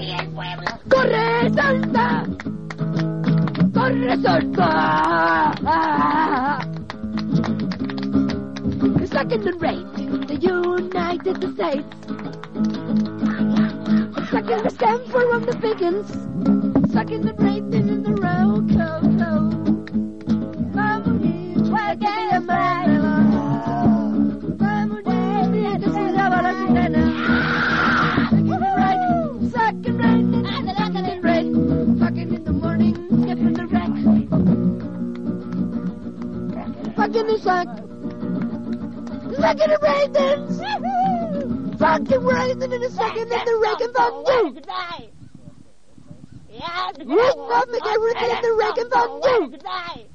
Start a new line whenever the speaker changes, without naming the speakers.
el pueblo.
¡Corre, salta! ¡Corre, salta! Second in rate in the United States. Second the Stanford of the Piggins. Second in rate in the Rococo. Mamuni, where can you find Mamuni, just never let me know. Second rate, second in rate. Fucking in the morning, skipping the wreck. Fucking the sack. Second in raisins! Fucking raisin in a second in the Reagan fondue!
Goodbye. Yeah,
Ring up and everything in the Reagan fondue!
Goodbye.